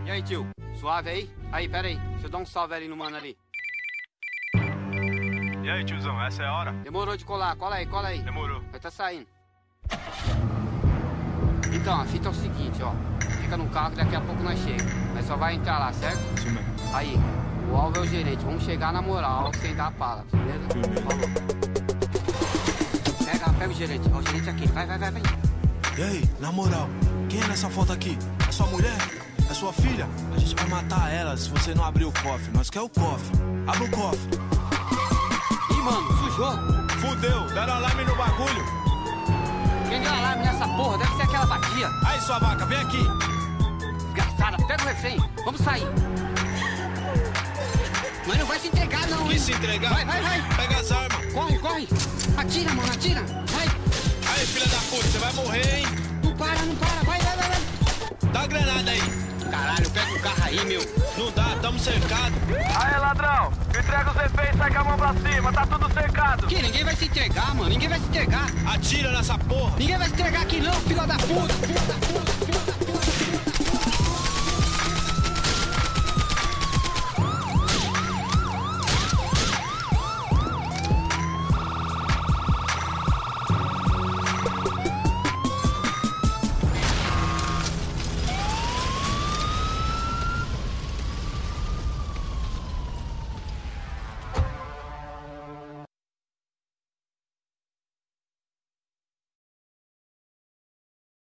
E aí, tio? Suave aí? Aí, pera aí. Deixa eu dar um salve ali no mano ali. E aí, tiozão, essa é a hora? Demorou de colar. Cola aí, cola aí. Demorou. Vai tá saindo. Então, a fita é o seguinte, ó. Fica no carro que daqui a pouco nós chegamos. Mas só vai entrar lá, certo? Sim, mano. Aí, o alvo é o gerente. Vamos chegar na moral, sem dar a pala, beleza? Falou. Pega o gerente. Ó, o gerente aqui. Vai. E aí, na moral, quem é nessa foto aqui? É sua mulher? É sua filha? A gente vai matar ela se você não abrir o cofre. Nós quer o cofre. Abre o cofre. Ih, mano, sujou. Fudeu, deram alarme no bagulho. Quem deu alarme nessa porra? Deve ser aquela vadia. Aí, sua vaca, vem aqui. Desgraçada, pega o refém. Vamos sair. Mas não vai se entregar, não, hein? Quis se entregar? Vai. Pega as armas. Corre. Atira, mano, atira. Vai. Aí, filha da puta, você vai morrer, hein? Não para. Vai. Dá a granada aí. Caralho, pega o carro aí, meu. Não dá, tamo cercado. Aê, ladrão! Entrega os reféns e sai com a mão pra cima, tá tudo cercado! Que? Ninguém vai se entregar, mano. Ninguém vai se entregar. Atira nessa porra. Ninguém vai se entregar aqui não, filho da puta.